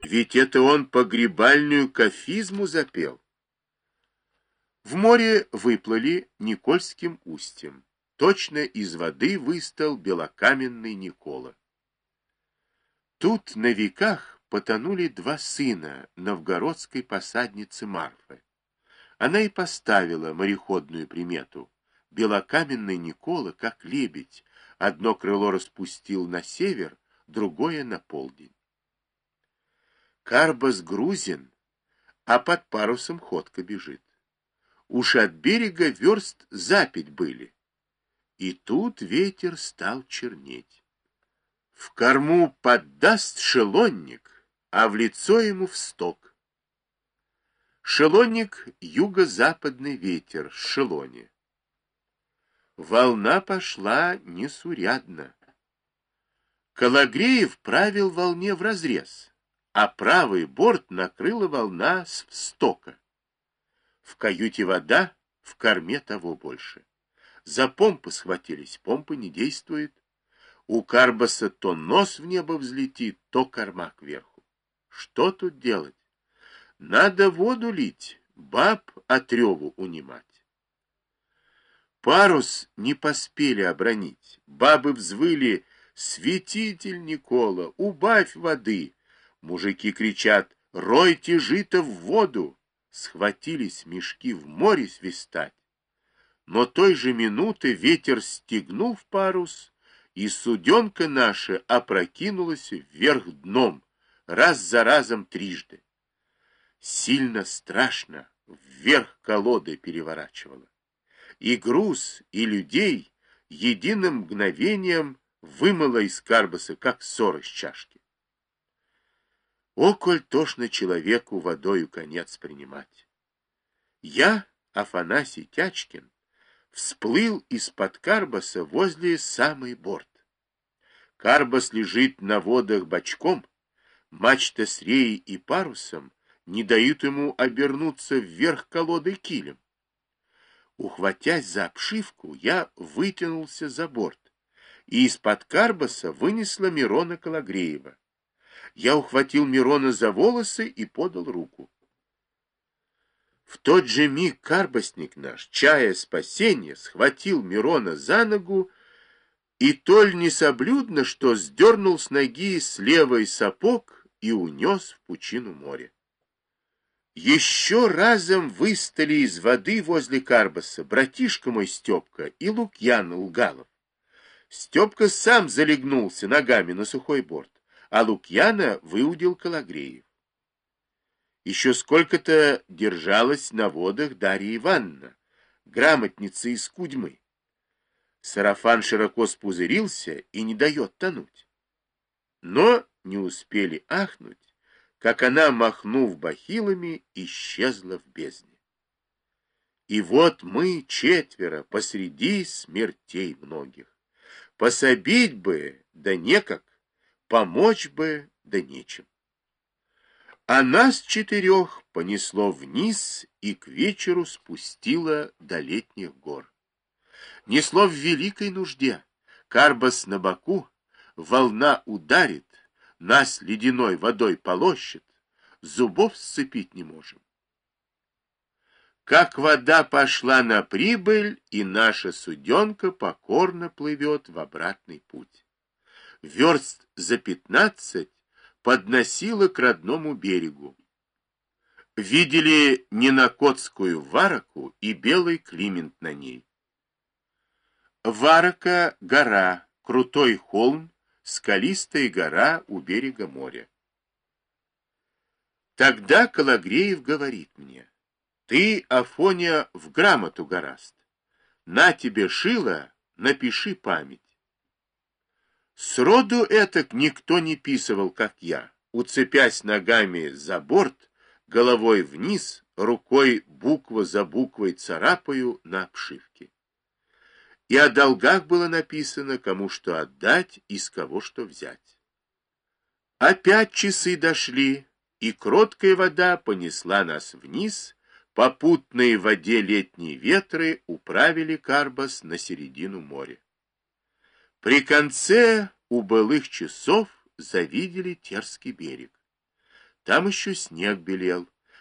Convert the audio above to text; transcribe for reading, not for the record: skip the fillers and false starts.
Ведь это он погребальную кафизму запел. В море выплыли Никольским устьем. Точно из воды выстал белокаменный Никола. Тут на веках потонули два сына новгородской посадницы Марфы. Она и поставила мореходную примету. Белокаменный Никола, как лебедь, одно крыло распустил на север, другое на полдень. Карбас грузен, а под парусом ходка бежит. Уж от берега верст за 5 были. И тут ветер стал чернеть. В корму поддаст шелонник, а в лицо ему всток. Шелонник — юго-западный ветер с Шелони. Волна пошла несурядно. Калагреев правил волне вразрез, а правый борт накрыла волна с встока. В каюте вода, в корме того больше. За помпы схватились, помпы не действует. У Карбаса то нос в небо взлетит, то корма кверху. Что тут делать? Надо воду лить, баб от реву унимать. Парус не поспели обронить. Бабы взвыли: «Святитель Никола, убавь воды!» Мужики кричат: «Ройте жито в воду!» Схватились мешки в море свистать. Но той же минуты ветер стегнул в парус, и суденка наша опрокинулась вверх дном, раз за разом трижды. Сильно страшно вверх колодой переворачивала. И груз, и людей единым мгновением вымыло из Карбаса, как ссор из чашки. О, коль тошно человеку водою конец принимать! Я, Афанасий Тячкин, всплыл из-под Карбаса возле самый борт. Карбас лежит на водах бочком, мачта с реей и парусом не дают ему обернуться вверх колодой килем. Ухватясь за обшивку, я вытянулся за борт, и из-под Карбаса вынесла Мирона Калагреева. Я ухватил Мирона за волосы и подал руку. В тот же миг карбасник наш, чая спасения, схватил Мирона за ногу и толь несоблюдно, что сдернул с ноги с левой сапог и унес в пучину моря. Еще разом выстали из воды возле Карбаса братишка мой Степка и Лукьян Лгалов. Степка сам залегнулся ногами на сухой борт, а Лукьяна выудил Калагреев. Еще сколько-то держалась на водах Дарья Ивановна, грамотница из Кудьмы. Сарафан широко спузырился и не дает тонуть. Но не успели ахнуть, как она, махнув бахилами, исчезла в бездне. И вот мы четверо посреди смертей многих. Пособить бы, да некак, помочь бы, да нечем. А нас четырех понесло вниз и к вечеру спустило до летних гор. Несло в великой нужде. Карбас на боку, волна ударит, нас ледяной водой полощет, зубов сцепить не можем. Как вода пошла на прибыль, и наша суденка покорно плывет в обратный путь. Верст за 15 подносила к родному берегу. Видели Ненакотскую Вараку и белый Климент на ней. Варака — гора, крутой холм, скалистая гора у берега моря. Тогда Калагреев говорит мне: «Ты, Афоня, в грамоту гораст. На тебе шило, напиши память». Сроду этак никто не писывал, как я, уцепясь ногами за борт, головой вниз, рукой буква за буквой царапаю на обшивке. И о долгах было написано, кому что отдать и с кого что взять. Опять часы дошли, и кроткая вода понесла нас вниз, попутные в воде летние ветры управили Карбас на середину моря. При конце у былых часов завидели Терский берег. Там еще снег белел.